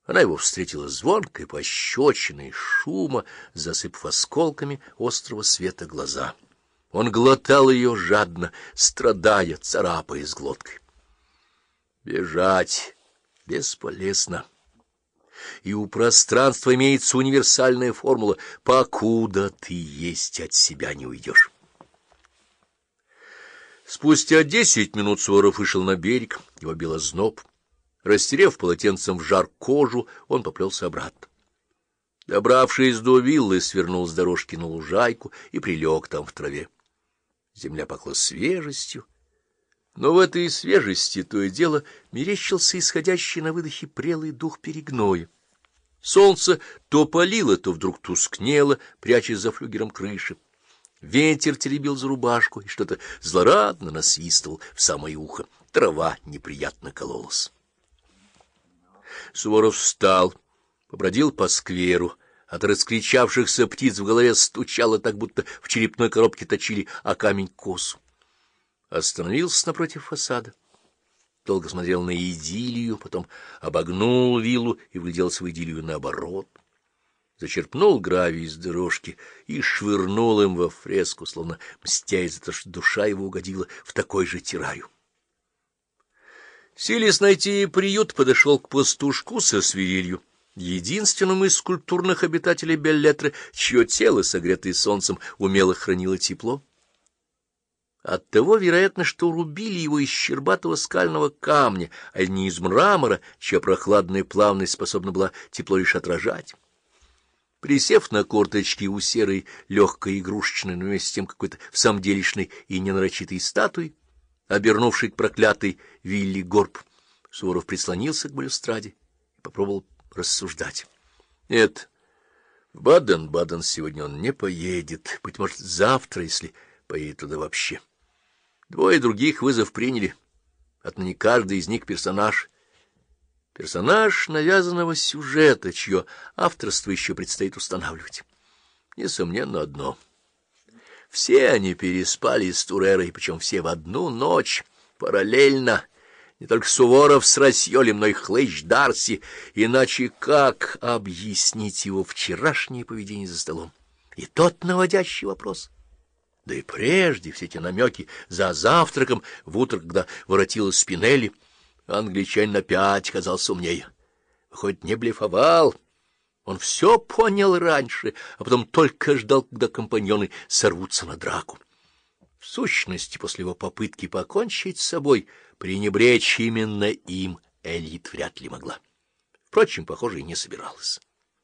Она его встретила звонкой пощечиной, шума, засыпав осколками острого света глаза. Он глотал ее жадно, страдая, царапаясь глоткой. Бежать бесполезно. И у пространства имеется универсальная формула: покуда ты есть, от себя не уйдешь. Спустя 10 минут Суворов вышел на берег, его бил озноб. Растерев полотенцем в жар кожу, он поплелся обратно. Добравшись до виллы, свернул с дорожки на лужайку и прилег там в траве. Земля пахла свежестью, но в этой свежести то и дело мерещился исходящий на выдохе прелый дух перегноя. Солнце то палило, то вдруг тускнело, прячась за флюгером крыши. Ветер теребил за рубашку и что-то злорадно насвистывал в самое ухо. Трава неприятно кололась. Суворов встал, побродил по скверу. От раскричавшихся птиц в голове стучало так, будто в черепной коробке точили о камень косу. Остановился напротив фасада. Долго смотрел на идиллию, потом обогнул виллу и вгляделся в идиллию наоборот. Зачерпнул гравий из дорожки и швырнул им во фреску, словно мстя за то, что душа его угодила в такой же террарию. Силясь найти приют, подошел к пастушку со свирелью, единственному из скульптурных обитателей Беллетре, чье тело, согретое солнцем, умело хранило тепло. Оттого, вероятно, что рубили его из щербатого скального камня, а не из мрамора, чья прохладная плавность способна была тепло лишь отражать. Присев на корточки у серой, легкой игрушечной, но вместе с тем какой-то всамделишной и ненарочитой статуи, обернувший к проклятой вилле горб, Суворов прислонился к балюстраде и попробовал рассуждать. Нет, в Баден-Баден сегодня он не поедет, быть может, завтра, если поедет туда вообще. Двое других вызов приняли, отныне каждый из них персонаж. Персонаж навязанного сюжета, чье авторство еще предстоит устанавливать. Несомненно одно: все они переспали с Турерой, причем все в одну ночь, параллельно. Не только Суворов с Расьолем, но и Хлыщ Дарси. Иначе как объяснить его вчерашнее поведение за столом? И тот наводящий вопрос. Да и прежде все эти намеки за завтраком в утро, когда воротилась Спинелли, англичанин опять казался умнее. Выходит, не блефовал. Он все понял раньше, а потом только ждал, когда компаньоны сорвутся на драку. В сущности, после его попытки покончить с собой, пренебречь именно им Эльит вряд ли могла. Впрочем, похоже, и не собиралась.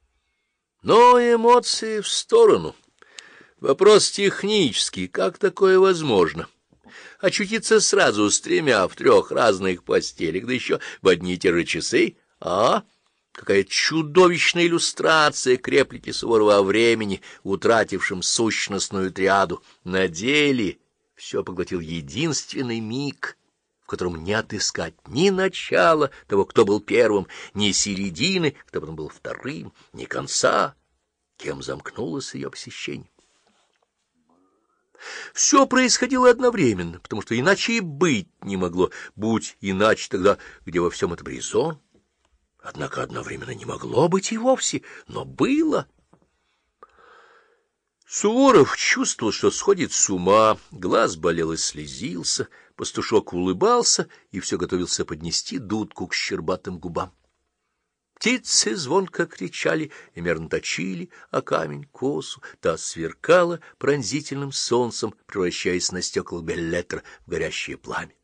Но эмоции в сторону. Вопрос технический: как такое возможно? Очутиться сразу с 3 в 3 разных постелях, да еще в одни и те же часы? Какая чудовищная иллюстрация к реплике Суворова о времени, утратившем сущностную триаду. На деле все поглотил единственный миг, в котором не отыскать ни начала того, кто был первым, ни середины, кто потом был вторым, ни конца, кем замкнулось ее посещение. Все происходило одновременно, потому что иначе и быть не могло. Будь иначе, тогда где во всем этом резон? Однако одновременно не могло быть и вовсе, но было. Суворов чувствовал, что сходит с ума, глаз болел и слезился, пастушок улыбался и все готовился поднести дудку к щербатым губам. Птицы звонко кричали и мерно точили о камень косу, та сверкала пронзительным солнцем, превращаясь на стекла Беллетре в горящее пламя.